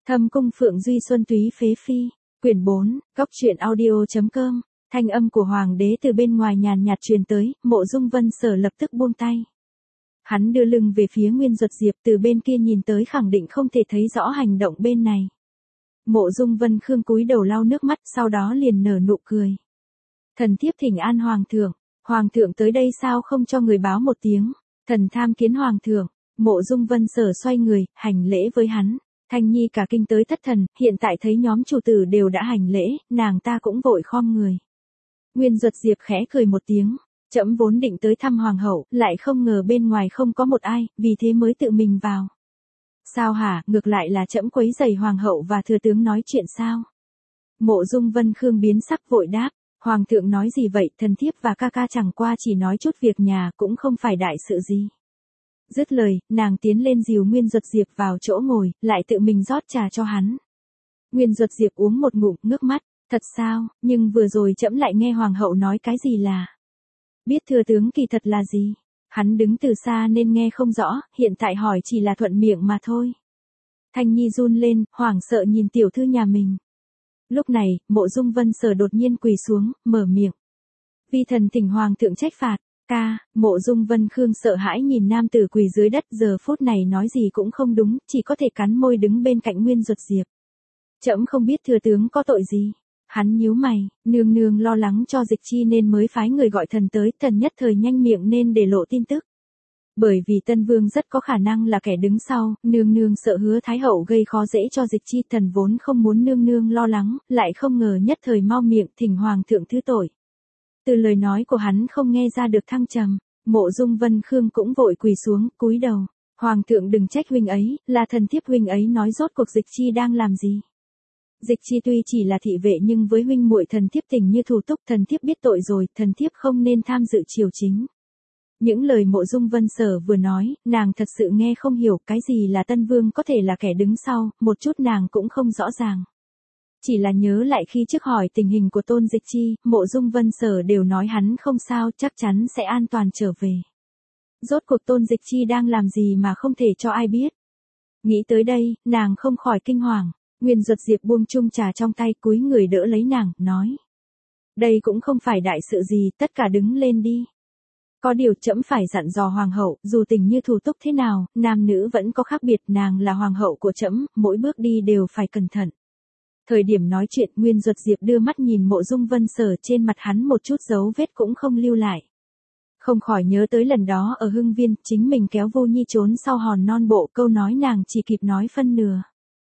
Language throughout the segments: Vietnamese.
Thâm cung Phượng Duy Xuân Túy Phế Phi, quyển 4, góc truyện audio.com, thanh âm của hoàng đế từ bên ngoài nhàn nhạt truyền tới, Mộ Dung Vân Sở lập tức buông tay. Hắn đưa lưng về phía Nguyên Duật Diệp, từ bên kia nhìn tới khẳng định không thể thấy rõ hành động bên này. Mộ Dung Vân Khương cúi đầu lau nước mắt, sau đó liền nở nụ cười. Thần thiếp thỉnh an hoàng thượng tới đây sao không cho người báo một tiếng, thần tham kiến hoàng thượng. Mộ Dung Vân Sở xoay người, hành lễ với hắn. Thanh Nhi cả kinh tới thất thần, hiện tại thấy nhóm chủ tử đều đã hành lễ, nàng ta cũng vội khom người. Nguyên Duật Diệp khẽ cười một tiếng, trẫm vốn định tới thăm hoàng hậu, lại không ngờ bên ngoài không có một ai, vì thế mới tự mình vào. Sao hả, ngược lại là trẫm quấy rầy hoàng hậu và thừa tướng nói chuyện sao? Mộ Dung Vân Khương biến sắc vội đáp, hoàng thượng nói gì vậy, thần thiếp và ca ca chẳng qua chỉ nói chút việc nhà, cũng không phải đại sự gì. Dứt lời, nàng tiến lên dìu Nguyên Duật Diệp vào chỗ ngồi, lại tự mình rót trà cho hắn. Nguyên Duật Diệp uống một ngụm, ngước mắt, thật sao, nhưng vừa rồi trẫm lại nghe hoàng hậu nói cái gì là. Biết thừa tướng kỳ thật là gì? Hắn đứng từ xa nên nghe không rõ, hiện tại hỏi chỉ là thuận miệng mà thôi. Thanh Nhi run lên, hoảng sợ nhìn tiểu thư nhà mình. Lúc này, Mộ Dung Vân Sở đột nhiên quỳ xuống, mở miệng. Vi thần thỉnh hoàng thượng trách phạt. Mộ Dung Vân Khương sợ hãi nhìn nam tử quỳ dưới đất, giờ phút này nói gì cũng không đúng, chỉ có thể cắn môi đứng bên cạnh Nguyên Duật Diệp. Trẫm không biết thừa tướng có tội gì. Hắn nhíu mày, nương nương lo lắng cho Dịch Chi nên mới phái người gọi thần tới, thần nhất thời nhanh miệng nên để lộ tin tức. Bởi vì Tân Vương rất có khả năng là kẻ đứng sau, nương nương sợ Hứa Thái Hậu gây khó dễ cho Dịch Chi, thần vốn không muốn nương nương lo lắng, lại không ngờ nhất thời mau miệng thỉnh hoàng thượng thứ tội. Từ lời nói của hắn không nghe ra được thăng trầm, Mộ Dung Vân Khương cũng vội quỳ xuống, cúi đầu. Hoàng thượng đừng trách huynh ấy, là thần thiếp huynh ấy nói rốt cuộc Dịch Chi đang làm gì. Dịch Chi tuy chỉ là thị vệ nhưng với huynh muội thần thiếp tình như thủ túc, thần thiếp biết tội rồi, thần thiếp không nên tham dự triều chính. Những lời Mộ Dung Vân Sở vừa nói, nàng thật sự nghe không hiểu, cái gì là Tân Vương có thể là kẻ đứng sau, một chút nàng cũng không rõ ràng. Chỉ là nhớ lại khi trước hỏi tình hình của Tôn Dịch Chi, Mộ Dung Vân Sở đều nói hắn không sao, chắc chắn sẽ an toàn trở về. Rốt cuộc Tôn Dịch Chi đang làm gì mà không thể cho ai biết. Nghĩ tới đây, nàng không khỏi kinh hoàng. Nguyên Duật Diệp buông chung trà trong tay, cúi người đỡ lấy nàng, nói. Đây cũng không phải đại sự gì, tất cả đứng lên đi. Có điều trẫm phải dặn dò hoàng hậu, dù tình như thủ túc thế nào, nam nữ vẫn có khác biệt, nàng là hoàng hậu của trẫm, mỗi bước đi đều phải cẩn thận. Thời điểm nói chuyện, Nguyên Duật Diệp đưa mắt nhìn Mộ Dung Vân Sở, trên mặt hắn một chút dấu vết cũng không lưu lại. Không khỏi nhớ tới lần đó ở Hưng Viên, chính mình kéo Vô Nhi trốn sau hòn non bộ, câu nói nàng chỉ kịp nói phân nửa.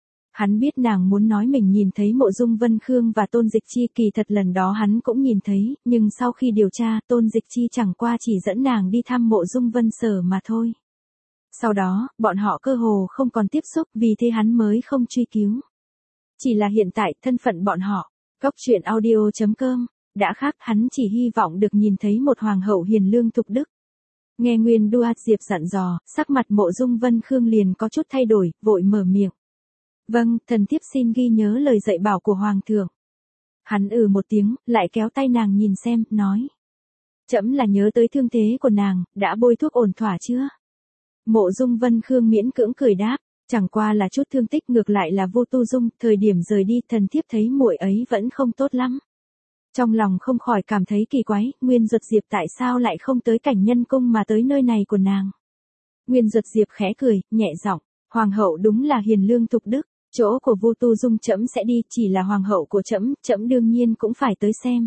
Hắn biết nàng muốn nói mình nhìn thấy Mộ Dung Vân Khương và Tôn Dịch Chi, kỳ thật lần đó hắn cũng nhìn thấy, nhưng sau khi điều tra, Tôn Dịch Chi chẳng qua chỉ dẫn nàng đi thăm Mộ Dung Vân Sở mà thôi. Sau đó, bọn họ cơ hồ không còn tiếp xúc, vì thế hắn mới không truy cứu. Chỉ là hiện tại, thân phận bọn họ, góc truyện audio.com, đã khác, hắn chỉ hy vọng được nhìn thấy một hoàng hậu hiền lương thục đức. Nghe Nguyên Duật Diệp dặn dò, sắc mặt Mộ Dung Vân Khương liền có chút thay đổi, vội mở miệng. Vâng, thần thiếp xin ghi nhớ lời dạy bảo của hoàng thượng. Hắn một tiếng, lại kéo tay nàng nhìn xem, nói. Trẫm là nhớ tới thương thế của nàng, đã bôi thuốc ổn thỏa chưa? Mộ Dung Vân Khương miễn cưỡng cười đáp. Chẳng qua là chút thương tích, ngược lại là Vô Tu Dung, thời điểm rời đi, thần thiếp thấy muội ấy vẫn không tốt lắm. Trong lòng không khỏi cảm thấy kỳ quái, Nguyên Duật Diệp tại sao lại không tới Cảnh Nhân Cung mà tới nơi này của nàng. Nguyên Duật Diệp khẽ cười, nhẹ giọng, hoàng hậu đúng là hiền lương thục đức, chỗ của Vô Tu Dung trẫm sẽ đi, chỉ là hoàng hậu của trẫm, trẫm đương nhiên cũng phải tới xem.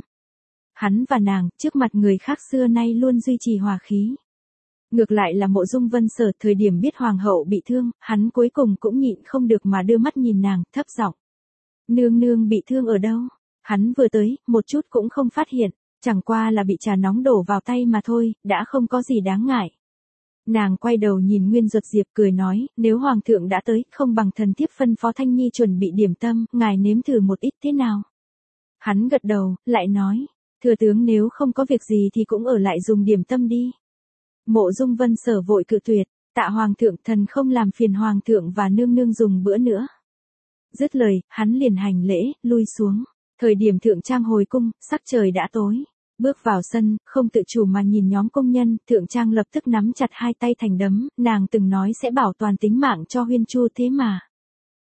Hắn và nàng, trước mặt người khác xưa nay luôn duy trì hòa khí. Ngược lại là Mộ Dung Vân Sở, thời điểm biết hoàng hậu bị thương, hắn cuối cùng cũng nhịn không được mà đưa mắt nhìn nàng, thấp giọng. Nương nương bị thương ở đâu? Hắn vừa tới, một chút cũng không phát hiện, chẳng qua là bị trà nóng đổ vào tay mà thôi, đã không có gì đáng ngại. Nàng quay đầu nhìn Nguyên Duật Diệp cười nói, nếu hoàng thượng đã tới, không bằng thần thiếp phân phó Thanh Nhi chuẩn bị điểm tâm, ngài nếm thử một ít thế nào? Hắn gật đầu, lại nói, thừa tướng nếu không có việc gì thì cũng ở lại dùng điểm tâm đi. Mộ Dung Vân Sở vội cự tuyệt, tạ hoàng thượng, thần không làm phiền hoàng thượng và nương nương dùng bữa nữa. Dứt lời, hắn liền hành lễ, lui xuống. Thời điểm thượng trang hồi cung, sắc trời đã tối. Bước vào sân, không tự chủ mà nhìn nhóm công nhân, thượng trang lập tức nắm chặt hai tay thành đấm, nàng từng nói sẽ bảo toàn tính mạng cho Huyên Chu thế mà.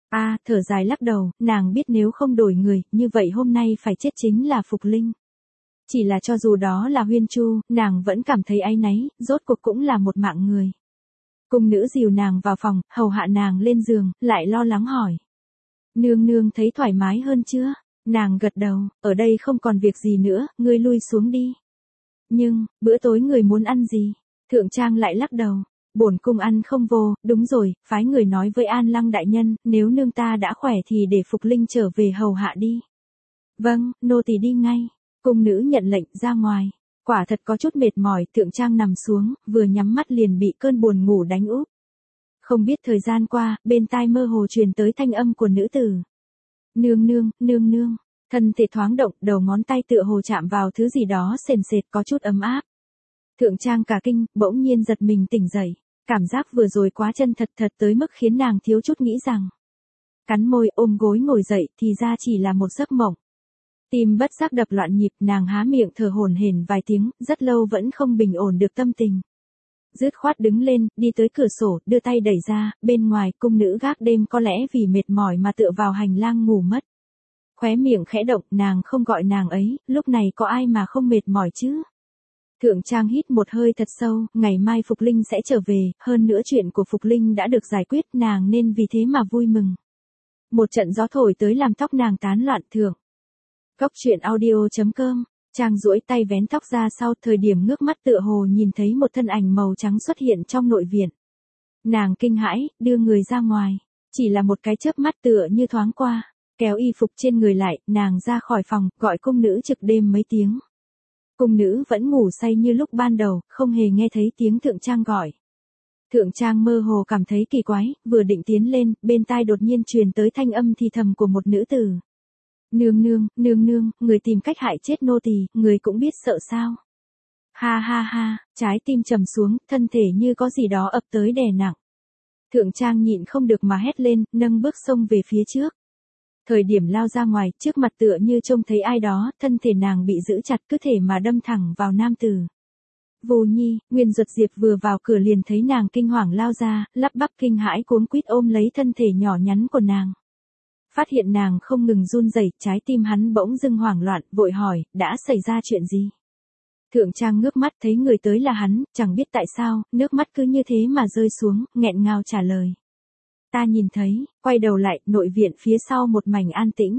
Thở dài lắc đầu, nàng biết nếu không đổi người, như vậy hôm nay phải chết chính là Phục Linh. Chỉ là cho dù đó là Huyên Chu, nàng vẫn cảm thấy áy náy, rốt cuộc cũng là một mạng người. Cung nữ dìu nàng vào phòng, hầu hạ nàng lên giường, lại lo lắng hỏi. Nương nương thấy thoải mái hơn chưa? Nàng gật đầu, ở đây không còn việc gì nữa, ngươi lui xuống đi. Nhưng, bữa tối người muốn ăn gì? Thượng Trang lại lắc đầu. Bổn cung ăn không vô, đúng rồi, phái người nói với An Lăng đại nhân, nếu nương ta đã khỏe thì để Phục Linh trở về hầu hạ đi. Vâng, nô tỳ đi ngay. Cung nữ nhận lệnh ra ngoài. Quả thật có chút mệt mỏi, Thượng Trang nằm xuống, vừa nhắm mắt liền bị cơn buồn ngủ đánh úp. Không biết thời gian qua, bên tai mơ hồ truyền tới thanh âm của nữ tử. Nương nương, nương nương. Thân thể thoáng động, đầu ngón tay tựa hồ chạm vào thứ gì đó sền sệt có chút ấm áp. Thượng Trang cả kinh, bỗng nhiên giật mình tỉnh dậy. Cảm giác vừa rồi quá chân thật tới mức khiến nàng thiếu chút nghĩ rằng. Cắn môi ôm gối ngồi dậy thì ra chỉ là một giấc mộng. Tim bất giác đập loạn nhịp, nàng há miệng thở hổn hển vài tiếng, rất lâu vẫn không bình ổn được tâm tình. Dứt khoát đứng lên, đi tới cửa sổ, đưa tay đẩy ra, bên ngoài cung nữ gác đêm có lẽ vì mệt mỏi mà tựa vào hành lang ngủ mất. Khóe miệng khẽ động, nàng không gọi nàng ấy, lúc này có ai mà không mệt mỏi chứ? Thượng Trang hít một hơi thật sâu, ngày mai Phục Linh sẽ trở về, hơn nữa chuyện của Phục Linh đã được giải quyết, nàng nên vì thế mà vui mừng. Một trận gió thổi tới làm tóc nàng tán loạn thượng. Góc truyện audio.com, Trang duỗi tay vén tóc ra sau, thời điểm ngước mắt tựa hồ nhìn thấy một thân ảnh màu trắng xuất hiện trong nội viện. Nàng kinh hãi, đưa người ra ngoài, chỉ là một cái chớp mắt tựa như thoáng qua, kéo y phục trên người lại, nàng ra khỏi phòng, gọi cung nữ trực đêm mấy tiếng. Cung nữ vẫn ngủ say như lúc ban đầu, không hề nghe thấy tiếng Thượng Trang gọi. Thượng Trang mơ hồ cảm thấy kỳ quái, vừa định tiến lên, bên tai đột nhiên truyền tới thanh âm thì thầm của một nữ tử. Nương nương, nương nương, người tìm cách hại chết nô tỳ, người cũng biết sợ sao? Ha ha ha, trái tim trầm xuống, thân thể như có gì đó ập tới đè nặng. Thượng Trang nhịn không được mà hét lên, nâng bước xông về phía trước. Thời điểm lao ra ngoài, trước mặt tựa như trông thấy ai đó, thân thể nàng bị giữ chặt cứ thể mà đâm thẳng vào nam tử. Vô Nhi, Nguyên Duật Diệp vừa vào cửa liền thấy nàng kinh hoàng lao ra, lắp bắp kinh hãi cuống quýt ôm lấy thân thể nhỏ nhắn của nàng. Phát hiện nàng không ngừng run rẩy, trái tim hắn bỗng dưng hoảng loạn, vội hỏi, đã xảy ra chuyện gì? Thượng Trang ngước mắt thấy người tới là hắn, chẳng biết tại sao, nước mắt cứ như thế mà rơi xuống, nghẹn ngào trả lời. Ta nhìn thấy, quay đầu lại, nội viện phía sau một mảnh an tĩnh.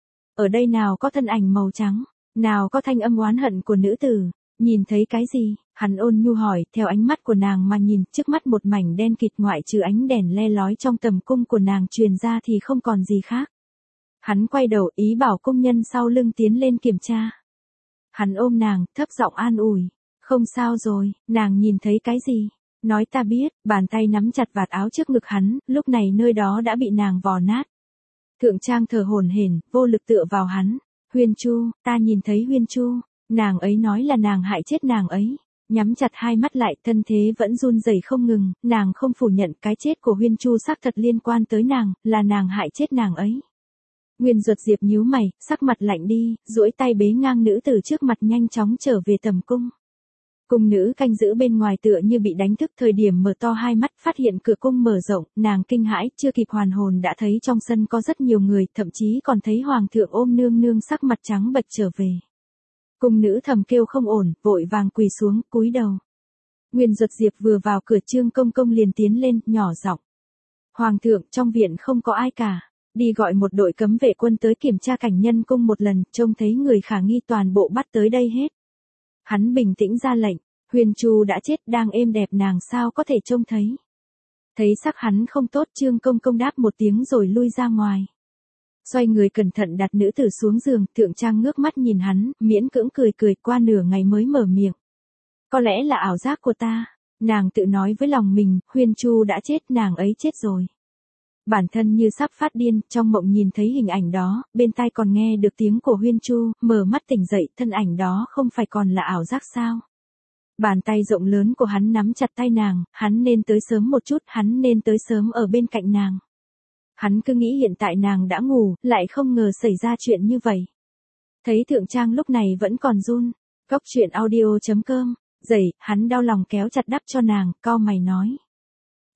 Ở đây nào có thân ảnh màu trắng, nào có thanh âm oán hận của nữ tử, nhìn thấy cái gì? Hắn ôn nhu hỏi, theo ánh mắt của nàng mà nhìn, trước mắt một mảnh đen kịt ngoại trừ ánh đèn le lói trong tầm cung của nàng truyền ra thì không còn gì khác. Hắn quay đầu ý bảo công nhân sau lưng tiến lên kiểm tra. Hắn ôm nàng, thấp giọng an ủi. Không sao rồi, nàng nhìn thấy cái gì? Nói ta biết, bàn tay nắm chặt vạt áo trước ngực hắn, lúc này nơi đó đã bị nàng vò nát. Thượng Trang thở hổn hển, vô lực tựa vào hắn. Huyên Chu, ta nhìn thấy Huyên Chu, nàng ấy nói là nàng hại chết nàng ấy. Nhắm chặt hai mắt lại, thân thế vẫn run rẩy không ngừng, nàng không phủ nhận cái chết của Huyên Chu xác thật liên quan tới nàng, là nàng hại chết nàng ấy. Nguyên Duật Diệp nhíu mày, sắc mặt lạnh đi, duỗi tay bế ngang nữ tử trước mặt nhanh chóng trở về tầm cung. Cung nữ canh giữ bên ngoài tựa như bị đánh thức, thời điểm mở to hai mắt phát hiện cửa cung mở rộng, nàng kinh hãi, chưa kịp hoàn hồn đã thấy trong sân có rất nhiều người, thậm chí còn thấy hoàng thượng ôm nương nương sắc mặt trắng bệch trở về. Cung nữ thầm kêu không ổn, vội vàng quỳ xuống, cúi đầu. Nguyên Duật Diệp vừa vào cửa, Trương Công Công liền tiến lên, nhỏ giọng. Hoàng thượng, trong viện không có ai cả. Đi gọi một đội cấm vệ quân tới kiểm tra cảnh nhân cung một lần, trông thấy người khả nghi toàn bộ bắt tới đây hết. Hắn bình tĩnh ra lệnh, Huyền Chu đã chết, đang êm đẹp nàng sao có thể trông thấy. Thấy sắc hắn không tốt, Trương Công Công đáp một tiếng rồi lui ra ngoài. Xoay người cẩn thận đặt nữ tử xuống giường, Thượng Trang ngước mắt nhìn hắn, miễn cưỡng cười qua nửa ngày mới mở miệng. Có lẽ là ảo giác của ta, nàng tự nói với lòng mình, Huyền Chu đã chết, nàng ấy chết rồi. Bản thân như sắp phát điên, trong mộng nhìn thấy hình ảnh đó, bên tai còn nghe được tiếng của Huyên Chu, mở mắt tỉnh dậy, thân ảnh đó không phải còn là ảo giác sao? Bàn tay rộng lớn của hắn nắm chặt tay nàng, hắn nên tới sớm một chút, hắn nên tới sớm ở bên cạnh nàng. Hắn cứ nghĩ hiện tại nàng đã ngủ, lại không ngờ xảy ra chuyện như vậy. Thấy Thượng Trang lúc này vẫn còn run, góc truyện audio.com, hắn đau lòng kéo chặt đắp cho nàng, cau mày nói.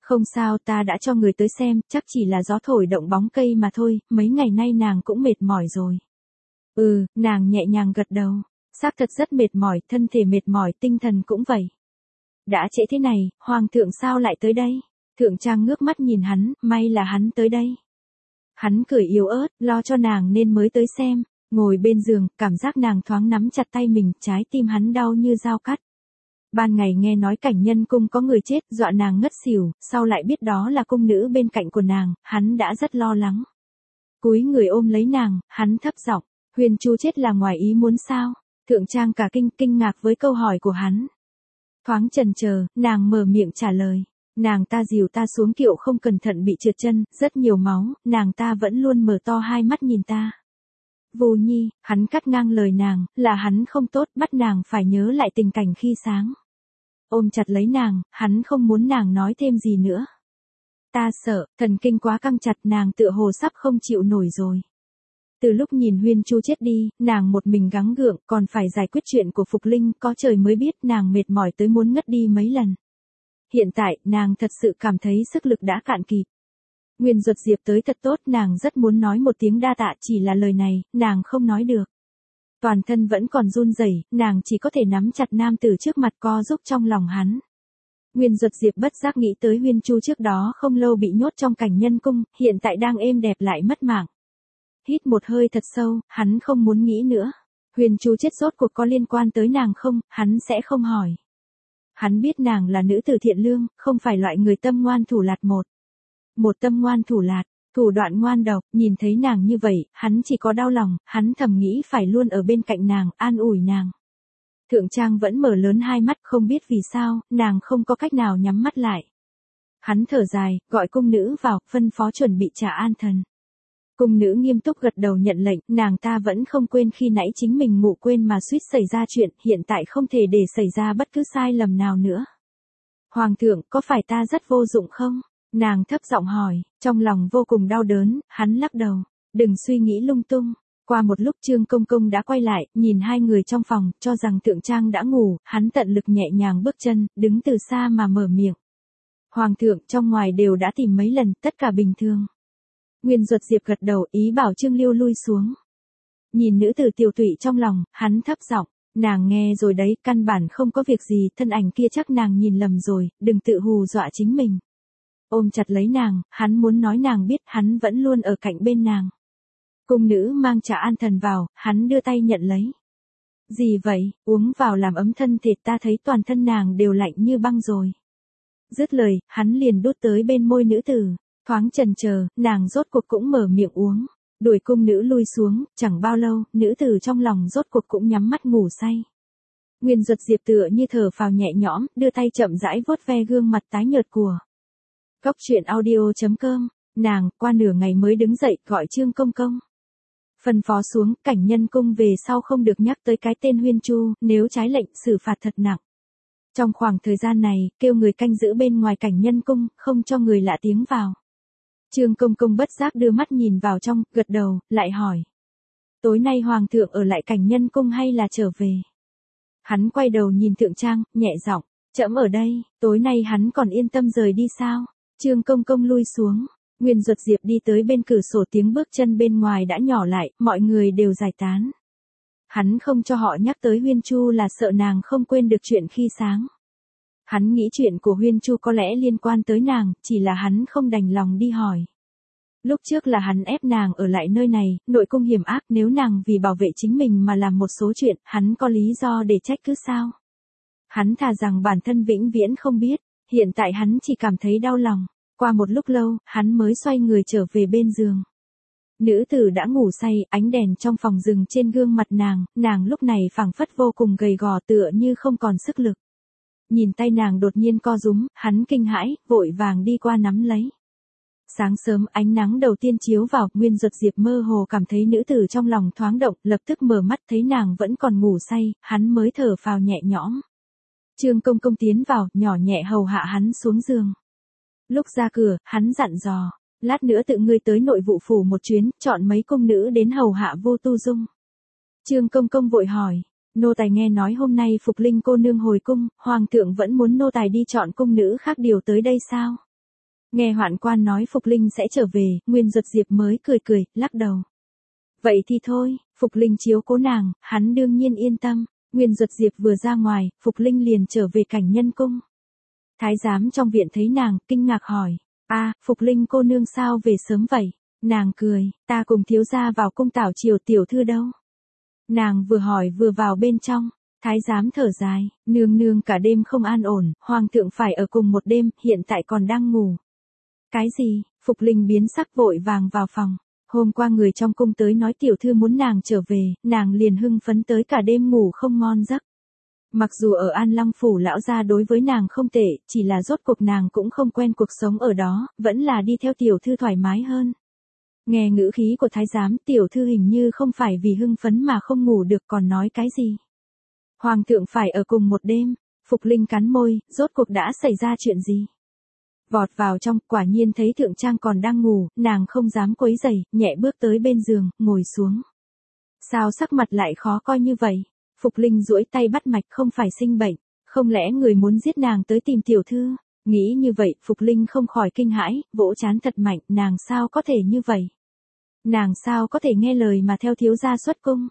Không sao, ta đã cho người tới xem, chắc chỉ là gió thổi động bóng cây mà thôi, mấy ngày nay nàng cũng mệt mỏi rồi. Nàng nhẹ nhàng gật đầu. Xác thật rất mệt mỏi, thân thể mệt mỏi, tinh thần cũng vậy. Đã trễ thế này, hoàng thượng sao lại tới đây? Thượng Trang ngước mắt nhìn hắn, may là hắn tới đây. Hắn cười yếu ớt, lo cho nàng nên mới tới xem. Ngồi bên giường, cảm giác nàng thoáng nắm chặt tay mình, trái tim hắn đau như dao cắt. Ban ngày nghe nói Cảnh Nhân cung có người chết, dọa nàng ngất xỉu, sau lại biết đó là cung nữ bên cạnh của nàng, hắn đã rất lo lắng. Cúi người ôm lấy nàng, hắn thấp giọng, Huyền Chu chết là ngoài ý muốn sao? Thượng Trang cả kinh ngạc với câu hỏi của hắn. Thoáng chần chờ, nàng mở miệng trả lời. Nàng ta dìu ta xuống kiệu không cẩn thận bị trượt chân, rất nhiều máu, nàng ta vẫn luôn mở to hai mắt nhìn ta. Vô Nhi, hắn cắt ngang lời nàng, là hắn không tốt, bắt nàng phải nhớ lại tình cảnh khi sáng. Ôm chặt lấy nàng, hắn không muốn nàng nói thêm gì nữa. Ta sợ, thần kinh quá căng chặt, nàng tựa hồ sắp không chịu nổi rồi. Từ lúc nhìn Huyên Chu chết đi, nàng một mình gắng gượng, còn phải giải quyết chuyện của Phục Linh, có trời mới biết nàng mệt mỏi tới muốn ngất đi mấy lần. Hiện tại, nàng thật sự cảm thấy sức lực đã cạn kịp. Nguyên Duật Diệp tới thật tốt, nàng rất muốn nói một tiếng đa tạ, chỉ là lời này, nàng không nói được. Toàn thân vẫn còn run rẩy, nàng chỉ có thể nắm chặt nam tử trước mặt co giúp trong lòng hắn. Nguyên Duật Diệp bất giác nghĩ tới Huyên Chu trước đó không lâu bị nhốt trong Cảnh Nhân cung, hiện tại đang êm đẹp lại mất mạng. Hít một hơi thật sâu, hắn không muốn nghĩ nữa. Huyền Chu chết rốt cuộc có liên quan tới nàng không, hắn sẽ không hỏi. Hắn biết nàng là nữ tử thiện lương, không phải loại người tâm ngoan thủ lạt một tâm ngoan thủ lạt, thủ đoạn ngoan độc, nhìn thấy nàng như vậy, hắn chỉ có đau lòng, hắn thầm nghĩ phải luôn ở bên cạnh nàng, an ủi nàng. Thượng Trang vẫn mở lớn hai mắt, không biết vì sao, nàng không có cách nào nhắm mắt lại. Hắn thở dài, gọi cung nữ vào, phân phó chuẩn bị trà an thần. Cung nữ nghiêm túc gật đầu nhận lệnh, nàng ta vẫn không quên khi nãy chính mình ngủ quên mà suýt xảy ra chuyện, hiện tại không thể để xảy ra bất cứ sai lầm nào nữa. Hoàng thượng, có phải ta rất vô dụng không? Nàng thấp giọng hỏi, trong lòng vô cùng đau đớn, hắn lắc đầu, đừng suy nghĩ lung tung. Qua một lúc Trương Công Công đã quay lại, nhìn hai người trong phòng, cho rằng Thượng Trang đã ngủ, hắn tận lực nhẹ nhàng bước chân, đứng từ xa mà mở miệng. Hoàng thượng, trong ngoài đều đã tìm mấy lần, tất cả bình thường. Nguyên Duật Diệp gật đầu, ý bảo Trương Liêu lui xuống. Nhìn nữ tử tiểu tụy trong lòng, hắn thấp giọng, nàng nghe rồi đấy, căn bản không có việc gì, thân ảnh kia chắc nàng nhìn lầm rồi, đừng tự hù dọa chính mình. Ôm chặt lấy nàng, hắn muốn nói nàng biết hắn vẫn luôn ở cạnh bên nàng. Cung nữ mang trà an thần vào, hắn đưa tay nhận lấy. Gì vậy, uống vào làm ấm thân thể, ta thấy toàn thân nàng đều lạnh như băng rồi. Dứt lời, hắn liền đút tới bên môi nữ tử. Thoáng chần chờ, nàng rốt cuộc cũng mở miệng uống. Đuổi cung nữ lui xuống, chẳng bao lâu, nữ tử trong lòng rốt cuộc cũng nhắm mắt ngủ say. Nguyên Duật Diệp tựa như thở phào nhẹ nhõm, đưa tay chậm rãi vuốt ve gương mặt tái nhợt của. Góc truyện audio.com, nàng, qua nửa ngày mới đứng dậy, gọi Trương Công Công. Phân phó xuống, Cảnh Nhân cung về sau không được nhắc tới cái tên Huyên Chu, nếu trái lệnh xử phạt thật nặng. Trong khoảng thời gian này, kêu người canh giữ bên ngoài Cảnh Nhân cung, không cho người lạ tiếng vào. Trương Công Công bất giác đưa mắt nhìn vào trong, gật đầu, lại hỏi. Tối nay Hoàng thượng ở lại Cảnh Nhân cung hay là trở về? Hắn quay đầu nhìn Thượng Trang, nhẹ giọng, trẫm ở đây, tối nay hắn còn yên tâm rời đi sao? Trương Công Công lui xuống, Nguyên Duật Diệp đi tới bên cửa sổ, tiếng bước chân bên ngoài đã nhỏ lại, mọi người đều giải tán. Hắn không cho họ nhắc tới Huyên Chu là sợ nàng không quên được chuyện khi sáng. Hắn nghĩ chuyện của Huyên Chu có lẽ liên quan tới nàng, chỉ là hắn không đành lòng đi hỏi. Lúc trước là hắn ép nàng ở lại nơi này, nội cung hiểm ác, nếu nàng vì bảo vệ chính mình mà làm một số chuyện, hắn có lý do để trách cứ sao? Hắn thà rằng bản thân vĩnh viễn không biết, hiện tại hắn chỉ cảm thấy đau lòng. Qua một lúc lâu, hắn mới xoay người trở về bên giường. Nữ tử đã ngủ say, ánh đèn trong phòng rừng trên gương mặt nàng lúc này phảng phất vô cùng gầy gò tựa như không còn sức lực. Nhìn tay nàng đột nhiên co rúm, hắn kinh hãi, vội vàng đi qua nắm lấy. Sáng sớm ánh nắng đầu tiên chiếu vào, Nguyên Duật Diệp mơ hồ cảm thấy nữ tử trong lòng thoáng động, lập tức mở mắt thấy nàng vẫn còn ngủ say, hắn mới thở phào nhẹ nhõm. Trương Công Công tiến vào, nhỏ nhẹ hầu hạ hắn xuống giường. Lúc ra cửa, hắn dặn dò, lát nữa tự ngươi tới nội vụ phủ một chuyến, chọn mấy cung nữ đến hầu hạ Vô Tu Dung. Trương Công Công vội hỏi, nô tài nghe nói hôm nay Phục Linh cô nương hồi cung, Hoàng thượng vẫn muốn nô tài đi chọn cung nữ khác điều tới đây sao? Nghe hoạn quan nói Phục Linh sẽ trở về, Nguyên Duật Diệp mới cười cười, lắc đầu. Vậy thì thôi, Phục Linh chiếu cố nàng, hắn đương nhiên yên tâm. Nguyên Duật Diệp vừa ra ngoài, Phục Linh liền trở về cảnh nhân cung. Thái giám trong viện thấy nàng, kinh ngạc hỏi. Phục Linh cô nương sao về sớm vậy? Nàng cười, ta cùng thiếu gia vào cung tảo triều tiểu thư đâu? Nàng vừa hỏi vừa vào bên trong. Thái giám thở dài, nương nương cả đêm không an ổn, hoàng thượng phải ở cùng một đêm, hiện tại còn đang ngủ. Cái gì? Phục Linh biến sắc vội vàng vào phòng. Hôm qua người trong cung tới nói tiểu thư muốn nàng trở về, nàng liền hưng phấn tới cả đêm ngủ không ngon giấc. Mặc dù ở An Long phủ lão gia đối với nàng không tệ, chỉ là rốt cuộc nàng cũng không quen cuộc sống ở đó, vẫn là đi theo tiểu thư thoải mái hơn. Nghe ngữ khí của thái giám, tiểu thư hình như không phải vì hưng phấn mà không ngủ được, còn nói cái gì. Hoàng thượng phải ở cùng một đêm. Phục Linh cắn môi, rốt cuộc đã xảy ra chuyện gì? Vọt vào trong, quả nhiên thấy thượng trang còn đang ngủ, nàng không dám quấy rầy, nhẹ bước tới bên giường, ngồi xuống. Sao sắc mặt lại khó coi như vậy? Phục Linh duỗi tay bắt mạch, không phải sinh bệnh, không lẽ người muốn giết nàng tới tìm tiểu thư? Nghĩ như vậy, Phục Linh không khỏi kinh hãi, vỗ trán thật mạnh, nàng sao có thể như vậy? Nàng sao có thể nghe lời mà theo thiếu gia xuất cung?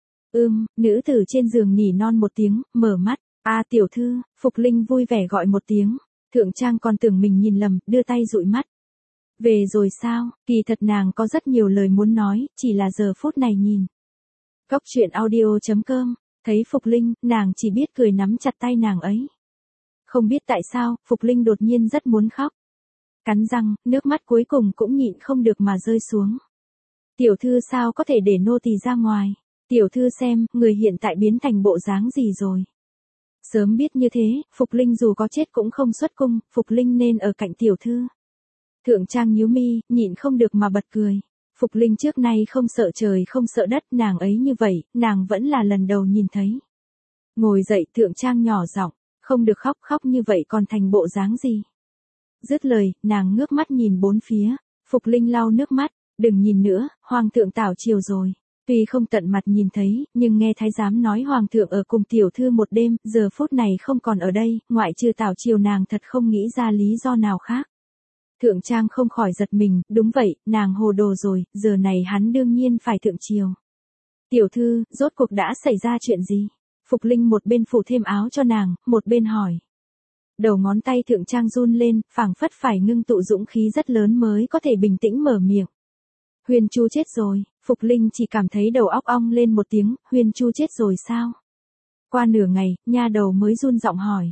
Nữ tử trên giường nỉ non một tiếng, mở mắt. Tiểu thư. Phục Linh vui vẻ gọi một tiếng. Thượng trang còn tưởng mình nhìn lầm, đưa tay dụi mắt. Về rồi sao? Kỳ thật nàng có rất nhiều lời muốn nói, chỉ là giờ phút này nhìn. Cốc truyện audio.com. Thấy Phục Linh, nàng chỉ biết cười nắm chặt tay nàng ấy. Không biết tại sao, Phục Linh đột nhiên rất muốn khóc. Cắn răng, nước mắt cuối cùng cũng nhịn không được mà rơi xuống. Tiểu thư sao có thể để nô tỳ ra ngoài? Tiểu thư xem, người hiện tại biến thành bộ dáng gì rồi. Sớm biết như thế, Phục Linh dù có chết cũng không xuất cung, Phục Linh nên ở cạnh tiểu thư. Thượng trang nhíu mi, nhịn không được mà bật cười. Phục Linh trước nay không sợ trời không sợ đất, nàng ấy như vậy, nàng vẫn là lần đầu nhìn thấy. Ngồi dậy, thượng trang nhỏ giọng, không được khóc, khóc như vậy còn thành bộ dáng gì. Dứt lời, nàng ngước mắt nhìn bốn phía. Phục Linh lau nước mắt, đừng nhìn nữa, hoàng thượng tảo triều rồi. Tuy không tận mặt nhìn thấy, nhưng nghe thái giám nói hoàng thượng ở cùng tiểu thư một đêm, giờ phút này không còn ở đây, ngoại trừ tảo triều nàng thật không nghĩ ra lý do nào khác. Thượng trang không khỏi giật mình, đúng vậy, nàng hồ đồ rồi, giờ này hắn đương nhiên phải thượng triều. Tiểu thư, rốt cuộc đã xảy ra chuyện gì? Phục Linh một bên phủ thêm áo cho nàng, một bên hỏi. Đầu ngón tay thượng trang run lên, phảng phất phải ngưng tụ dũng khí rất lớn mới có thể bình tĩnh mở miệng. Huyền Chu chết rồi. Phục Linh chỉ cảm thấy đầu óc ong lên một tiếng, Huyền Chu chết rồi sao? Qua nửa ngày, nha đầu mới run giọng hỏi.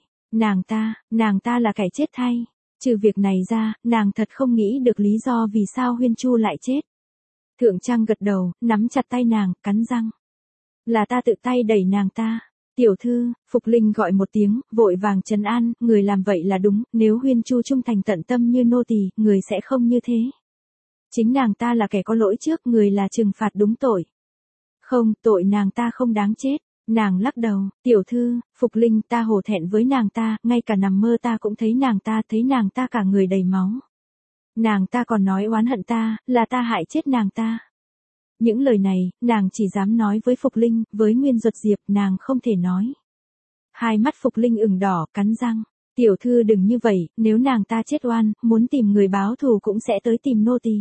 Nàng ta là kẻ chết thay. Trừ việc này ra, nàng thật không nghĩ được lý do vì sao Huyền Chu lại chết. Thượng trang gật đầu, nắm chặt tay nàng, cắn răng. Là ta tự tay đẩy nàng ta. Tiểu thư, Phục Linh gọi một tiếng, vội vàng trấn an, người làm vậy là đúng, nếu Huyền Chu trung thành tận tâm như nô tỳ, người sẽ không như thế. Chính nàng ta là kẻ có lỗi trước, người là trừng phạt đúng tội. Không, tội nàng ta không đáng chết. Nàng lắc đầu, tiểu thư, Phục Linh, ta hổ thẹn với nàng ta, ngay cả nằm mơ ta cũng thấy nàng ta cả người đầy máu. Nàng ta còn nói oán hận ta, là ta hại chết nàng ta. Những lời này, nàng chỉ dám nói với Phục Linh, với Nguyên Duật Diệp, nàng không thể nói. Hai mắt Phục Linh ửng đỏ, cắn răng. Tiểu thư đừng như vậy, nếu nàng ta chết oan, muốn tìm người báo thù cũng sẽ tới tìm nô tỳ.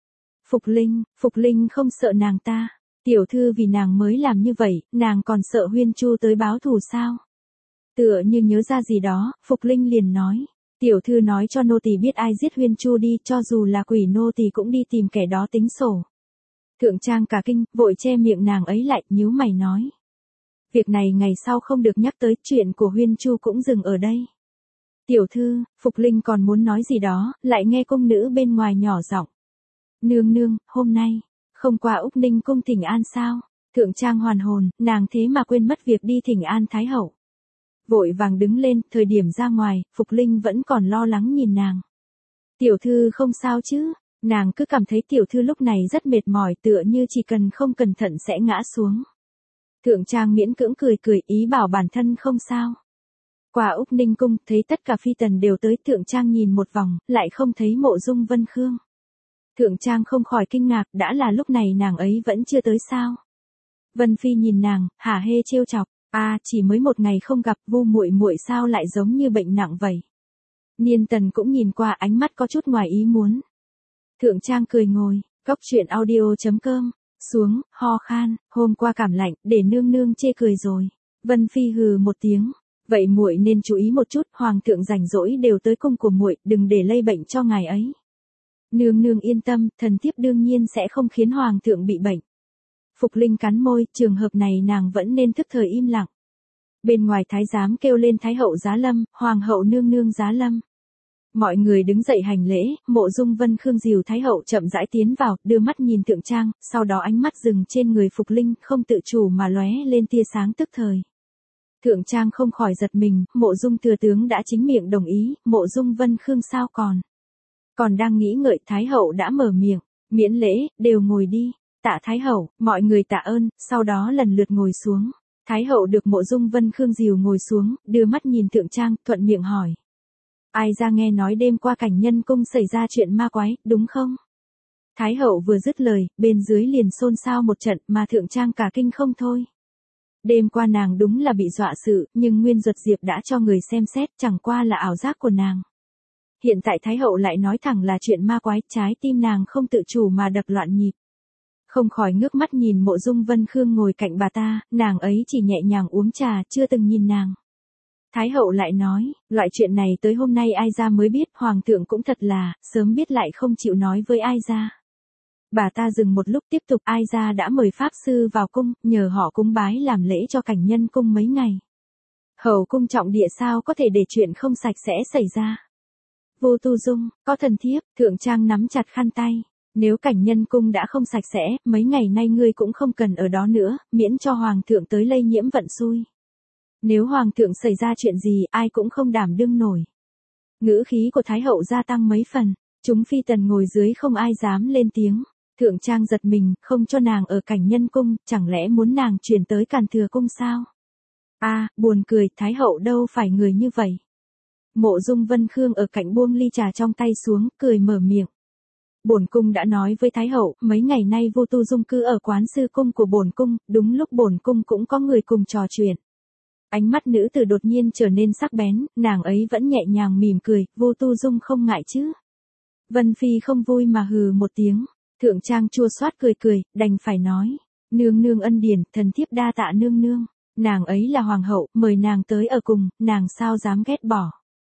Phục Linh không sợ nàng ta. Tiểu thư vì nàng mới làm như vậy, nàng còn sợ Huyên Chu tới báo thù sao? Tựa như nhớ ra gì đó, Phục Linh liền nói. Tiểu thư nói cho nô tỳ biết ai giết Huyên Chu đi, cho dù là quỷ nô tỳ cũng đi tìm kẻ đó tính sổ. Thượng trang cả kinh, vội che miệng nàng ấy lại, nhíu mày nói. Việc này ngày sau không được nhắc tới, chuyện của Huyên Chu cũng dừng ở đây. Tiểu thư, Phục Linh còn muốn nói gì đó, lại nghe cung nữ bên ngoài nhỏ giọng. Nương, hôm nay, không qua Úc Ninh cung thỉnh an sao? Thượng trang hoàn hồn, nàng thế mà quên mất việc đi thỉnh an Thái Hậu. Vội vàng đứng lên, thời điểm ra ngoài, Phục Linh vẫn còn lo lắng nhìn nàng. Tiểu thư không sao chứ? Nàng cứ cảm thấy tiểu thư lúc này rất mệt mỏi, tựa như chỉ cần không cẩn thận sẽ ngã xuống. Thượng trang miễn cưỡng cười ý bảo bản thân không sao. Qua Úc Ninh cung, thấy tất cả phi tần đều tới, thượng trang nhìn một vòng, lại không thấy Mộ Dung Vân Khương. Thượng trang không khỏi kinh ngạc, đã là lúc này nàng ấy vẫn chưa tới sao? Vân Phi nhìn nàng, hả hê trêu chọc, chỉ mới một ngày không gặp, Vu muội muội sao lại giống như bệnh nặng vậy? Niên Tần cũng nhìn qua, ánh mắt có chút ngoài ý muốn. Thượng Trang cười ngồi, cốc truyện audio.com, xuống, ho khan, hôm qua cảm lạnh, để nương nương chê cười rồi. Vân Phi hừ một tiếng, vậy muội nên chú ý một chút, hoàng thượng rảnh rỗi đều tới cung của muội, đừng để lây bệnh cho ngài ấy. Nương nương yên tâm, thần thiếp đương nhiên sẽ không khiến hoàng thượng bị bệnh. Phục Linh cắn môi, trường hợp này nàng vẫn nên thức thời im lặng. Bên ngoài thái giám kêu lên thái hậu giá lâm, hoàng hậu nương nương giá lâm. Mọi người đứng dậy hành lễ, Mộ Dung Vân Khương dìu thái hậu chậm rãi tiến vào, đưa mắt nhìn Thượng Trang, sau đó ánh mắt dừng trên người Phục Linh, không tự chủ mà lóe lên tia sáng tức thời. Thượng Trang không khỏi giật mình, Mộ Dung thừa tướng đã chính miệng đồng ý, Mộ Dung Vân Khương sao còn. Còn đang nghĩ ngợi, thái hậu đã mở miệng, miễn lễ, đều ngồi đi. Tạ thái hậu, mọi người tạ ơn, sau đó lần lượt ngồi xuống. Thái hậu được Mộ Dung Vân Khương dìu ngồi xuống, đưa mắt nhìn Thượng Trang, thuận miệng hỏi. Ai ra nghe nói đêm qua Cảnh Nhân cung xảy ra chuyện ma quái, đúng không? Thái hậu vừa dứt lời, bên dưới liền xôn xao một trận mà Thượng Trang cả kinh không thôi. Đêm qua nàng đúng là bị dọa sự, nhưng Nguyên Duật Diệp đã cho người xem xét, chẳng qua là ảo giác của nàng. Hiện tại Thái hậu lại nói thẳng là chuyện ma quái, trái tim nàng không tự chủ mà đập loạn nhịp. Không khỏi ngước mắt nhìn Mộ Dung Vân Khương ngồi cạnh bà ta, nàng ấy chỉ nhẹ nhàng uống trà, chưa từng nhìn nàng. Thái hậu lại nói, loại chuyện này tới hôm nay ai ra mới biết, hoàng thượng cũng thật là, sớm biết lại không chịu nói với ai ra. Bà ta dừng một lúc tiếp tục, ai ra đã mời pháp sư vào cung, nhờ họ cúng bái làm lễ cho Cảnh Nhân cung mấy ngày. Hậu cung trọng địa sao có thể để chuyện không sạch sẽ xảy ra. Vô Tu Dung, có thần thiếp, Thượng Trang nắm chặt khăn tay. Nếu Cảnh Nhân cung đã không sạch sẽ, mấy ngày nay ngươi cũng không cần ở đó nữa, miễn cho hoàng thượng tới lây nhiễm vận xui. Nếu hoàng thượng xảy ra chuyện gì, ai cũng không đảm đương nổi. Ngữ khí của Thái hậu gia tăng mấy phần, chúng phi tần ngồi dưới không ai dám lên tiếng. Thượng Trang giật mình, không cho nàng ở Cảnh Nhân cung, chẳng lẽ muốn nàng chuyển tới Càn Thừa cung sao? Buồn cười, Thái hậu đâu phải người như vậy. Mộ Dung Vân Khương ở cạnh buông ly trà trong tay xuống, cười mở miệng. Bổn cung đã nói với Thái hậu, mấy ngày nay Vô Tu Dung cư ở quán sư cung của bổn cung, đúng lúc bổn cung cũng có người cùng trò chuyện. Ánh mắt nữ tử đột nhiên trở nên sắc bén, nàng ấy vẫn nhẹ nhàng mỉm cười, Vô Tu Dung không ngại chứ. Vân Phi không vui mà hừ một tiếng, Thượng Trang chua xoát cười, đành phải nói. Nương nương ân điển, thần thiếp đa tạ nương nương. Nàng ấy là hoàng hậu, mời nàng tới ở cùng, nàng sao dám ghét bỏ.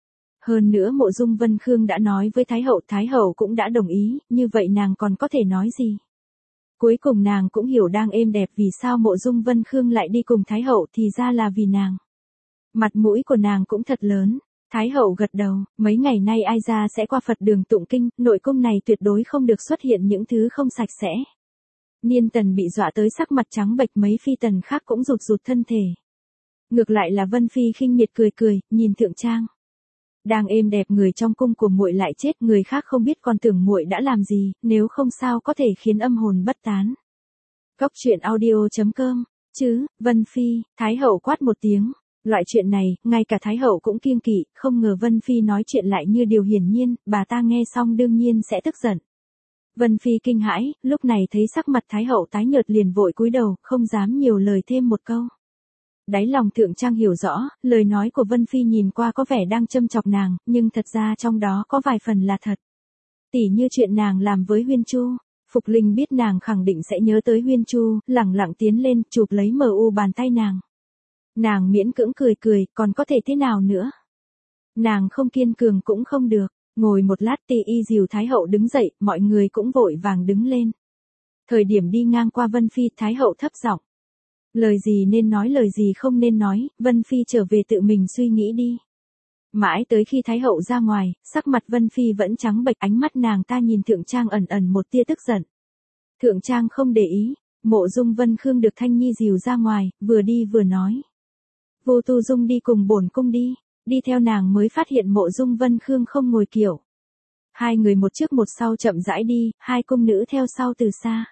Hơn nữa Mộ Dung Vân Khương đã nói với Thái hậu cũng đã đồng ý, như vậy nàng còn có thể nói gì. Cuối cùng nàng cũng hiểu đang êm đẹp vì sao Mộ Dung Vân Khương lại đi cùng Thái hậu, thì ra là vì nàng. Mặt mũi của nàng cũng thật lớn. Thái hậu gật đầu, mấy ngày nay ai ra sẽ qua Phật đường tụng kinh, nội cung này tuyệt đối không được xuất hiện những thứ không sạch sẽ. Niên Tần bị dọa tới sắc mặt trắng bệch, mấy phi tần khác cũng rụt thân thể. Ngược lại là Vân Phi khinh miệt cười, nhìn Thượng Trang. Đang êm đẹp người trong cung của muội lại chết, người khác không biết còn tưởng muội đã làm gì, nếu không sao có thể khiến âm hồn bất tán. Cốc truyện audio.com, Vân Phi, Thái hậu quát một tiếng. Loại chuyện này, ngay cả Thái hậu cũng kiêng kỵ, không ngờ Vân Phi nói chuyện lại như điều hiển nhiên, bà ta nghe xong đương nhiên sẽ tức giận. Vân Phi kinh hãi, lúc này thấy sắc mặt Thái hậu tái nhợt liền vội cúi đầu, không dám nhiều lời thêm một câu. Đáy lòng Thượng Trang hiểu rõ, lời nói của Vân Phi nhìn qua có vẻ đang châm chọc nàng, nhưng thật ra trong đó có vài phần là thật. Tỉ như chuyện nàng làm với Huyên Chu, Phục Linh biết nàng khẳng định sẽ nhớ tới Huyên Chu, lẳng lặng tiến lên, chụp lấy bàn tay nàng. Nàng miễn cưỡng cười, còn có thể thế nào nữa? Nàng không kiên cường cũng không được, ngồi một lát Ti Y dìu Thái hậu đứng dậy, mọi người cũng vội vàng đứng lên. Thời điểm đi ngang qua Vân Phi, Thái hậu thấp giọng. Lời gì nên nói lời gì không nên nói, Vân Phi trở về tự mình suy nghĩ đi. Mãi tới khi Thái hậu ra ngoài, sắc mặt Vân Phi vẫn trắng bệch, ánh mắt nàng ta nhìn Thượng Trang ẩn một tia tức giận. Thượng Trang không để ý, Mộ Dung Vân Khương được Thanh Nhi dìu ra ngoài, vừa đi vừa nói. Vô Tu Dung đi cùng bổn cung đi theo nàng mới phát hiện Mộ Dung Vân Khương không ngồi kiệu. Hai người một trước một sau chậm rãi đi, hai cung nữ theo sau từ xa.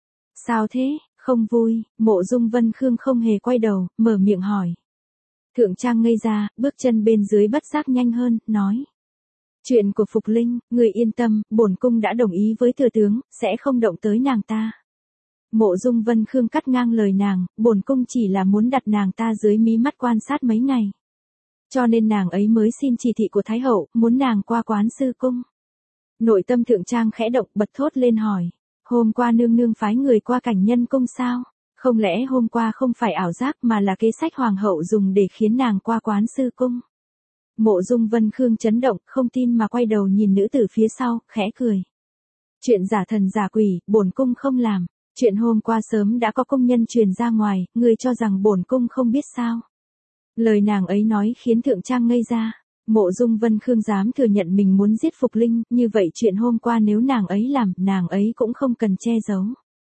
Sao thế, không vui, Mộ Dung Vân Khương không hề quay đầu, mở miệng hỏi. Thượng Trang ngây ra, bước chân bên dưới bất giác nhanh hơn, nói. Chuyện của Phục Linh, người yên tâm, bổn cung đã đồng ý với thừa tướng, sẽ không động tới nàng ta. Mộ Dung Vân Khương cắt ngang lời nàng, bổn cung chỉ là muốn đặt nàng ta dưới mí mắt quan sát mấy ngày. Cho nên nàng ấy mới xin chỉ thị của Thái hậu, muốn nàng qua Quán Sư Cung. Nội tâm Thượng Trang khẽ động, bật thốt lên hỏi. Hôm qua nương nương phái người qua Cảnh Nhân Cung sao? Không lẽ hôm qua không phải ảo giác mà là kế sách hoàng hậu dùng để khiến nàng qua Quán Sư Cung? Mộ Dung Vân Khương chấn động, không tin mà quay đầu nhìn nữ tử phía sau, khẽ cười. Chuyện giả thần giả quỷ, bổn cung không làm. Chuyện hôm qua sớm đã có công nhân truyền ra ngoài, ngươi cho rằng bổn cung không biết sao? Lời nàng ấy nói khiến Thượng Trang ngây ra. Mộ Dung Vân Khương dám thừa nhận mình muốn giết Phục Linh, như vậy chuyện hôm qua nếu nàng ấy làm, nàng ấy cũng không cần che giấu.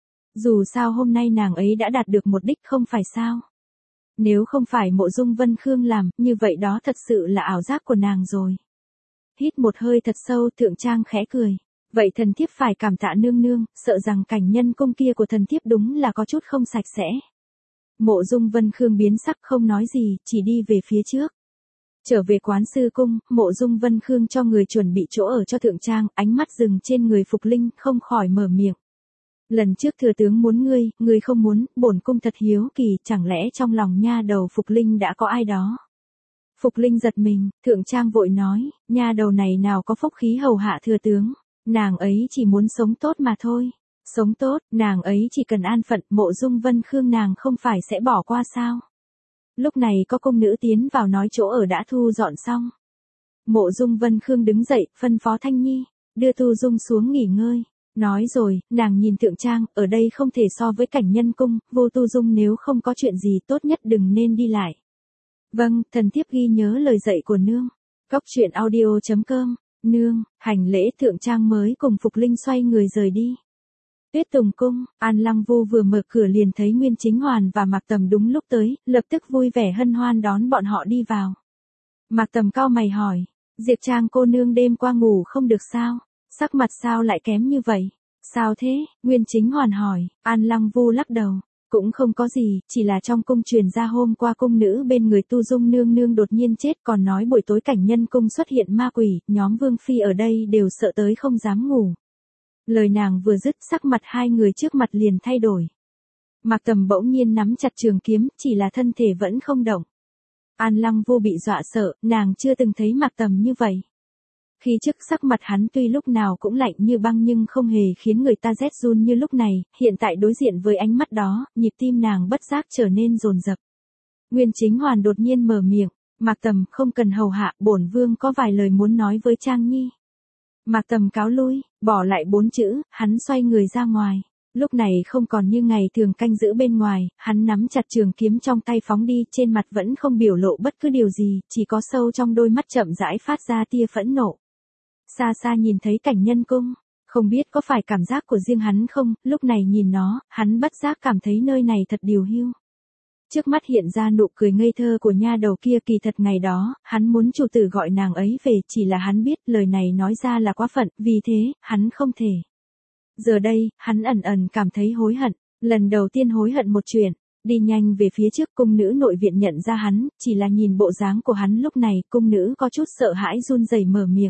Dù sao hôm nay nàng ấy đã đạt được mục đích không phải sao? Nếu không phải Mộ Dung Vân Khương làm, như vậy đó thật sự là ảo giác của nàng rồi. Hít một hơi thật sâu, Thượng Trang khẽ cười. Vậy thần thiếp phải cảm tạ nương nương, sợ rằng Cảnh Nhân Cung kia của thần thiếp đúng là có chút không sạch sẽ. Mộ Dung Vân Khương biến sắc không nói gì, chỉ đi về phía trước. Trở về Quán Sư Cung, Mộ Dung Vân Khương cho người chuẩn bị chỗ ở cho Thượng Trang, ánh mắt dừng trên người Phục Linh, không khỏi mở miệng. Lần trước thừa tướng muốn ngươi không muốn, bổn cung thật hiếu kỳ, chẳng lẽ trong lòng nha đầu Phục Linh đã có ai đó? Phục Linh giật mình, Thượng Trang vội nói, nha đầu này nào có phúc khí hầu hạ thừa tướng, nàng ấy chỉ muốn sống tốt mà thôi. Sống tốt, nàng ấy chỉ cần an phận, Mộ Dung Vân Khương nàng không phải sẽ bỏ qua sao? Lúc này có công nữ tiến vào nói chỗ ở đã thu dọn xong. Mộ Dung Vân Khương đứng dậy, phân phó Thanh Nhi, đưa Tu Dung xuống nghỉ ngơi. Nói rồi, nàng nhìn Thượng Trang, ở đây không thể so với Cảnh Nhân Cung, vô Tu Dung nếu không có chuyện gì tốt nhất đừng nên đi lại. Vâng, thần thiếp ghi nhớ lời dạy của nương. Cóc truyện audio.com, nương, hành lễ Thượng Trang mới cùng Phục Linh xoay người rời đi. Tuyết Tùng Cung, An Lăng Vu vừa mở cửa liền thấy Nguyên Chính Hoàn và Mạc Tầm đúng lúc tới, lập tức vui vẻ hân hoan đón bọn họ đi vào. Mạc Tầm cau mày hỏi, Diệp Trang cô nương đêm qua ngủ không được sao? Sắc mặt sao lại kém như vậy? Sao thế? Nguyên Chính Hoàn hỏi. An Lăng Vu lắc đầu. Cũng không có gì, chỉ là trong cung truyền ra hôm qua cung nữ bên người Tu Dung nương nương đột nhiên chết, còn nói buổi tối Cảnh Nhân Cung xuất hiện ma quỷ, nhóm Vương Phi ở đây đều sợ tới không dám ngủ. Lời nàng vừa dứt, sắc mặt hai người trước mặt liền thay đổi. Mạc Tầm bỗng nhiên nắm chặt trường kiếm, chỉ là thân thể vẫn không động. An Lăng Vu bị dọa sợ, nàng chưa từng thấy Mạc Tầm như vậy. Khi trước sắc mặt hắn tuy lúc nào cũng lạnh như băng nhưng không hề khiến người ta rét run như lúc này, hiện tại đối diện với ánh mắt đó, nhịp tim nàng bất giác trở nên dồn dập. Nguyên Chính Hoàn đột nhiên mở miệng, Mạc Tầm không cần hầu hạ, bổn vương có vài lời muốn nói với Trang Nhi. Mạc Tầm cáo lui, bỏ lại 4 chữ, hắn xoay người ra ngoài. Lúc này không còn như ngày thường canh giữ bên ngoài, hắn nắm chặt trường kiếm trong tay phóng đi, trên mặt vẫn không biểu lộ bất cứ điều gì, chỉ có sâu trong đôi mắt chậm rãi phát ra tia phẫn nộ. Xa xa nhìn thấy Cảnh Nhân Cung, không biết có phải cảm giác của riêng hắn không, lúc này nhìn nó, hắn bất giác cảm thấy nơi này thật điều hiu. Trước mắt hiện ra nụ cười ngây thơ của nha đầu kia, kỳ thật ngày đó, hắn muốn chủ tử gọi nàng ấy về, chỉ là hắn biết lời này nói ra là quá phận, vì thế, hắn không thể. Giờ đây, hắn ẩn ẩn cảm thấy hối hận, lần đầu tiên hối hận một chuyện, đi nhanh về phía trước cung nữ nội viện nhận ra hắn, chỉ là nhìn bộ dáng của hắn lúc này, cung nữ có chút sợ hãi run rẩy mở miệng.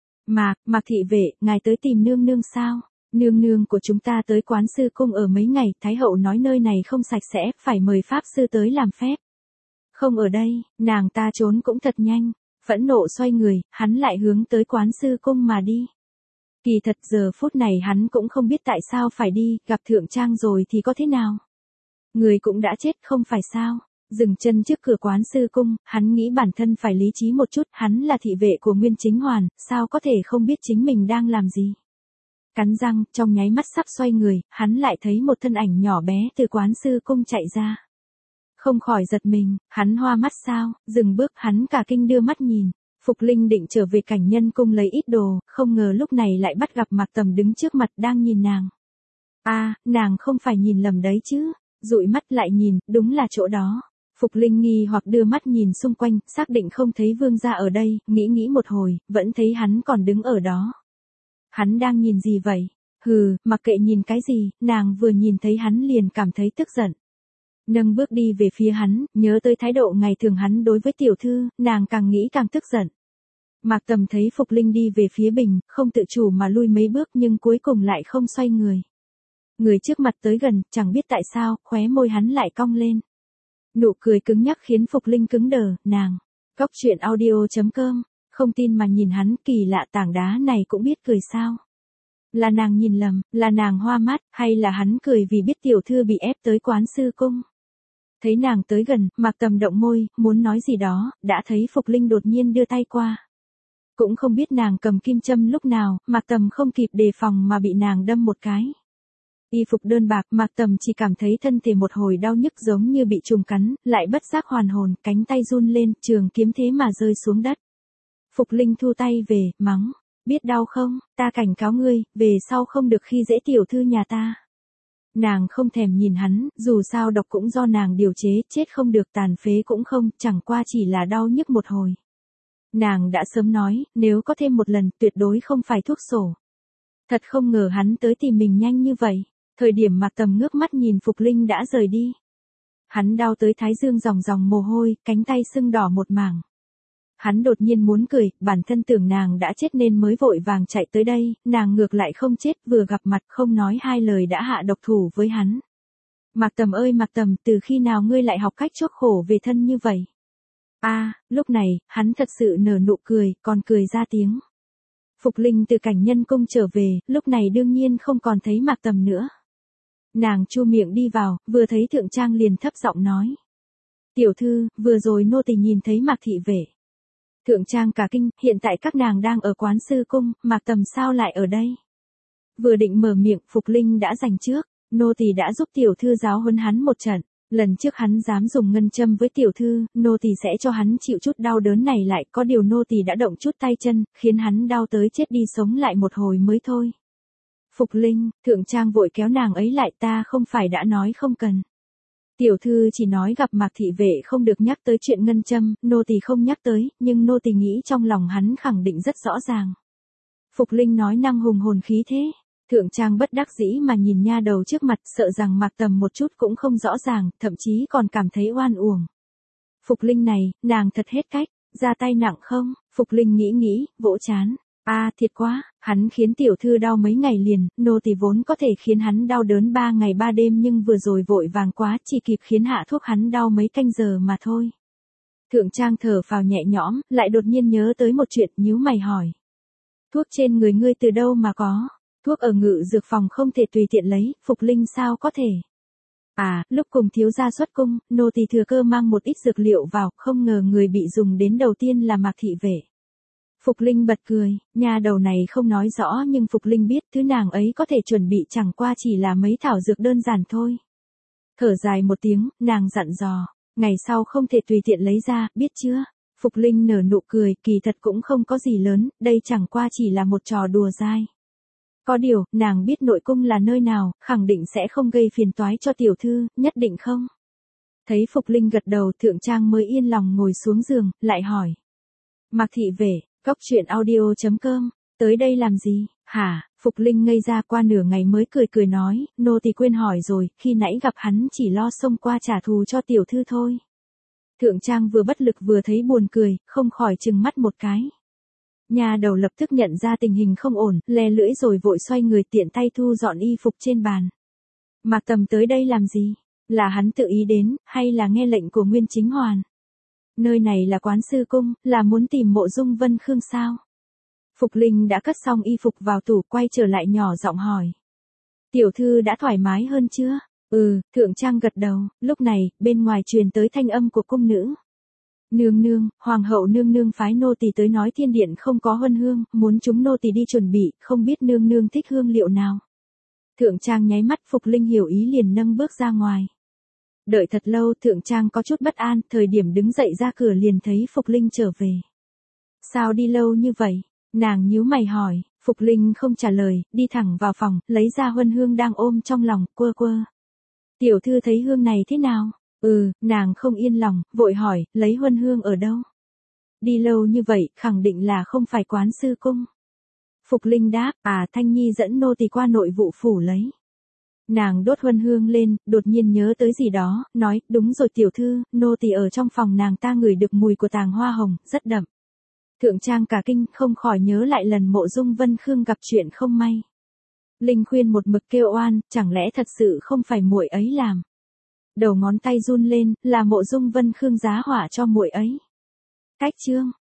Mạc thị vệ, ngài tới tìm nương nương sao? Nương nương của chúng ta tới Quán Sư Cung ở mấy ngày, Thái hậu nói nơi này không sạch sẽ, phải mời pháp sư tới làm phép. Không ở đây, nàng ta trốn cũng thật nhanh, phẫn nộ xoay người, hắn lại hướng tới Quán Sư Cung mà đi. Kỳ thật giờ phút này hắn cũng không biết tại sao phải đi, gặp Thượng Trang rồi thì có thế nào? Người cũng đã chết không phải sao? Dừng chân trước cửa Quán Sư Cung, hắn nghĩ bản thân phải lý trí một chút, hắn là thị vệ của Nguyên Chính Hoàn, sao có thể không biết chính mình đang làm gì. Cắn răng, trong nháy mắt sắp xoay người, hắn lại thấy một thân ảnh nhỏ bé từ Quán Sư Cung chạy ra. Không khỏi giật mình, hắn hoa mắt sao, dừng bước, hắn cả kinh đưa mắt nhìn. Phục Linh định trở về Cảnh Nhân Cung lấy ít đồ, không ngờ lúc này lại bắt gặp Mạc Tầm đứng trước mặt đang nhìn nàng. Nàng không phải nhìn lầm đấy chứ, dụi mắt lại nhìn, đúng là chỗ đó. Phục Linh nghi hoặc đưa mắt nhìn xung quanh, xác định không thấy vương gia ở đây, nghĩ một hồi, vẫn thấy hắn còn đứng ở đó. Hắn đang nhìn gì vậy? Mặc kệ nhìn cái gì, nàng vừa nhìn thấy hắn liền cảm thấy tức giận. Nâng bước đi về phía hắn, nhớ tới thái độ ngày thường hắn đối với tiểu thư, nàng càng nghĩ càng tức giận. Mạc Tầm thấy Phục Linh đi về phía bình, không tự chủ mà lui mấy bước nhưng cuối cùng lại không xoay người. Người trước mặt tới gần, chẳng biết tại sao, khóe môi hắn lại cong lên. Nụ cười cứng nhắc khiến Phục Linh cứng đờ, nàng. Cóc truyện audio.com, không tin mà nhìn hắn, kỳ lạ tảng đá này cũng biết cười sao? Là nàng nhìn lầm, là nàng hoa mắt, hay là hắn cười vì biết tiểu thư bị ép tới quán sư cung? Thấy nàng tới gần, Mạc Tầm động môi, muốn nói gì đó, đã thấy Phục Linh đột nhiên đưa tay qua. Cũng không biết nàng cầm kim châm lúc nào, Mạc Tầm không kịp đề phòng mà bị nàng đâm một cái. Y phục đơn bạc, Mạc Tầm chỉ cảm thấy thân thể một hồi đau nhức giống như bị trùng cắn, lại bất giác hoàn hồn, cánh tay run lên, trường kiếm thế mà rơi xuống đất. Phục Linh thu tay về, mắng, biết đau không, ta cảnh cáo ngươi, về sau không được khi dễ tiểu thư nhà ta. Nàng không thèm nhìn hắn, dù sao độc cũng do nàng điều chế, chết không được tàn phế cũng không, chẳng qua chỉ là đau nhức một hồi. Nàng đã sớm nói, nếu có thêm một lần, tuyệt đối không phải thuốc sổ. Thật không ngờ hắn tới tìm mình nhanh như vậy. Thời điểm Mạc Tầm ngước mắt nhìn Phục Linh đã rời đi. Hắn đau tới thái dương ròng ròng mồ hôi, cánh tay sưng đỏ một mảng. Hắn đột nhiên muốn cười, bản thân tưởng nàng đã chết nên mới vội vàng chạy tới đây, nàng ngược lại không chết, vừa gặp mặt không nói hai lời đã hạ độc thủ với hắn. Mạc Tầm ơi Mạc Tầm, từ khi nào ngươi lại học cách chuốc khổ về thân như vậy? Lúc này, hắn thật sự nở nụ cười, còn cười ra tiếng. Phục Linh từ cảnh nhân cung trở về, lúc này đương nhiên không còn thấy Mạc Tầm nữa. Nàng chu miệng đi vào, vừa thấy Thượng Trang liền thấp giọng nói. Tiểu thư, vừa rồi nô tỳ nhìn thấy Mạc thị vệ. Thượng Trang cả kinh, hiện tại các nàng đang ở quán sư cung, Mạc Tầm sao lại ở đây? Vừa định mở miệng, Phục Linh đã giành trước, nô tỳ đã giúp tiểu thư giáo huấn hắn một trận. Lần trước hắn dám dùng ngân châm với tiểu thư, nô tỳ sẽ cho hắn chịu chút đau đớn này lại, có điều nô tỳ đã động chút tay chân, khiến hắn đau tới chết đi sống lại một hồi mới thôi. Phục Linh, Thượng Trang vội kéo nàng ấy lại, ta không phải đã nói không cần. Tiểu thư chỉ nói gặp Mạc thị vệ không được nhắc tới chuyện ngân châm, nô tỳ không nhắc tới, nhưng nô tỳ nghĩ trong lòng hắn khẳng định rất rõ ràng. Phục Linh nói năng hùng hồn khí thế. Thượng Trang bất đắc dĩ mà nhìn nha đầu trước mặt, sợ rằng Mạc Tầm một chút cũng không rõ ràng, thậm chí còn cảm thấy oan uổng. Phục Linh này, nàng thật hết cách, ra tay nặng không? Phục Linh nghĩ, vỗ chán. Thiệt quá, hắn khiến tiểu thư đau mấy ngày liền, nô tỳ vốn có thể khiến hắn đau đớn 3 ngày 3 đêm nhưng vừa rồi vội vàng quá, chỉ kịp khiến hạ thuốc hắn đau mấy canh giờ mà thôi. Thượng Trang thở phào nhẹ nhõm, lại đột nhiên nhớ tới một chuyện, nhíu mày hỏi. Thuốc trên người ngươi từ đâu mà có? Thuốc ở ngự dược phòng không thể tùy tiện lấy, Phục Linh sao có thể? Lúc cùng thiếu gia xuất cung, nô tỳ thừa cơ mang một ít dược liệu vào, không ngờ người bị dùng đến đầu tiên là Mạc thị vệ. Phục Linh bật cười, nha đầu này không nói rõ nhưng Phục Linh biết thứ nàng ấy có thể chuẩn bị chẳng qua chỉ là mấy thảo dược đơn giản thôi. Thở dài một tiếng, nàng dặn dò, ngày sau không thể tùy tiện lấy ra, biết chưa? Phục Linh nở nụ cười, kỳ thật cũng không có gì lớn, đây chẳng qua chỉ là một trò đùa dai. Có điều, nàng biết nội cung là nơi nào, khẳng định sẽ không gây phiền toái cho tiểu thư, nhất định không? Thấy Phục Linh gật đầu, Thượng Trang mới yên lòng ngồi xuống giường, lại hỏi. Mạc thị vệ, Cóc truyện audio.com, tới đây làm gì? Hả? Phục Linh ngây ra qua nửa ngày mới cười nói, nô tỳ quên hỏi rồi, khi nãy gặp hắn chỉ lo xông qua trả thù cho tiểu thư thôi. Thượng Trang vừa bất lực vừa thấy buồn cười, không khỏi trừng mắt một cái. Nhà đầu lập tức nhận ra tình hình không ổn, le lưỡi rồi vội xoay người tiện tay thu dọn y phục trên bàn. Mạc Tầm tới đây làm gì? Là hắn tự ý đến, hay là nghe lệnh của Nguyên Chính Hoàn? Nơi này là quán sư cung, là muốn tìm Mộ Dung Vân Khương sao? Phục Linh đã cất xong y phục vào tủ, quay trở lại nhỏ giọng hỏi. Tiểu thư đã thoải mái hơn chưa? Thượng Trang gật đầu, lúc này, bên ngoài truyền tới thanh âm của cung nữ. Nương nương, hoàng hậu nương nương phái nô tỳ tới nói thiên điện không có huân hương, muốn chúng nô tỳ đi chuẩn bị, không biết nương nương thích hương liệu nào. Thượng Trang nháy mắt, Phục Linh hiểu ý liền nâng bước ra ngoài. Đợi thật lâu, Thượng Trang có chút bất an, thời điểm đứng dậy ra cửa liền thấy Phục Linh trở về. Sao đi lâu như vậy? Nàng nhíu mày hỏi, Phục Linh không trả lời, đi thẳng vào phòng, lấy ra huân hương đang ôm trong lòng, quơ. Tiểu thư thấy hương này thế nào? Nàng không yên lòng, vội hỏi, lấy huân hương ở đâu? Đi lâu như vậy, khẳng định là không phải quán sư cung. Phục Linh đáp, Thanh Nhi dẫn nô tỳ qua nội vụ phủ lấy. Nàng đốt huân hương lên, đột nhiên nhớ tới gì đó, nói, đúng rồi tiểu thư, nô tỳ ở trong phòng nàng ta ngửi được mùi của tàng hoa hồng, rất đậm. Thượng Trang cả kinh, không khỏi nhớ lại lần Mộ Dung Vân Khương gặp chuyện không may. Linh khuyên một mực kêu oan, chẳng lẽ thật sự không phải muội ấy làm? Đầu ngón tay run lên, là Mộ Dung Vân Khương giá họa cho muội ấy. Cách chương